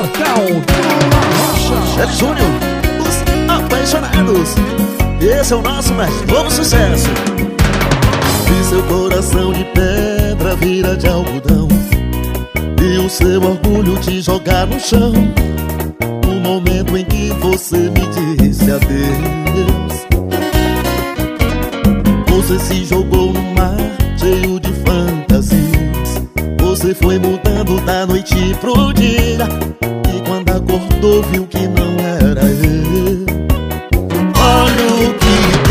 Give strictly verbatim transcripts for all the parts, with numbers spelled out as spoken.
Portal da Rocha. É Júnior, os apaixonados. Esse é o nosso mais novo sucesso. E seu coração de pedra vira de algodão, e o seu orgulho te jogar no chão. No momento em que você me disse adeus, você se jogou no mar cheio de fantasias. Você foi mudando da noite pro dia, e quando acordou viu que não era eu. Olha o que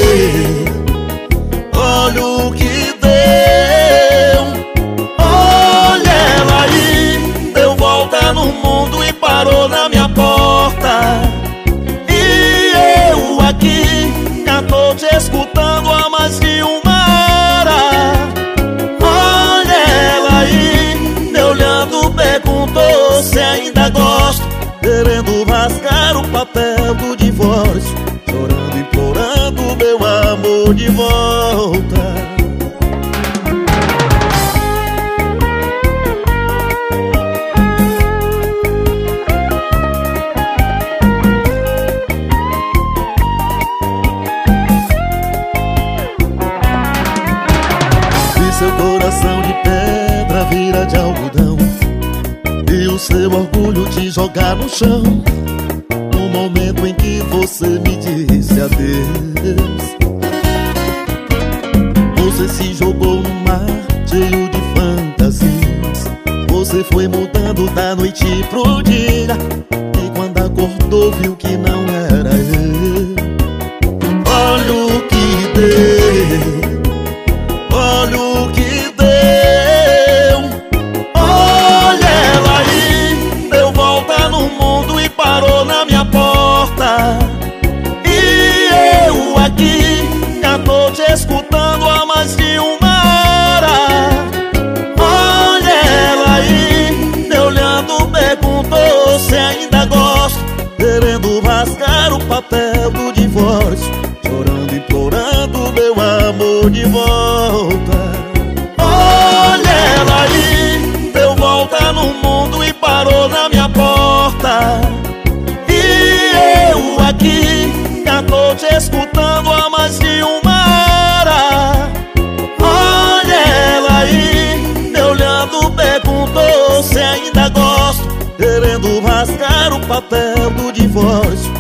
deu, olha o que deu. Olha ela aí, deu volta no mundo e parou na minha porta. E eu aqui, já tô te escutando há mais de uma hora. Olha ela aí, me olhando, perguntou se ainda gosto, querendo rasgar o papel do divórcio, chorando, implorando meu amor de volta. E seu coração de pedra vira de algodão, e o seu orgulho te jogar no chão. No momento em que você me disse adeus, você se jogou no mar cheio de fantasias. Você foi mudando da noite pro dia, e quando acordou viu que não era eu. Olha o que deu, olha o que deu. Olha ela aí, deu volta no mundo e parou na minha porta. E eu aqui, já tô te escutando há mais de uma hora. Olha ela aí, me olhando, perguntou se ainda gosto, querendo rasgar o papel do divórcio, chorando, implorando meu amor de volta. Olha ela aí, deu volta no mundo e parou na minha porta. E eu aqui, já tô te escutando há mais de uma hora. Olha ela aí, me olhando, perguntou se ainda gosto, querendo rasgar o papel do divórcio,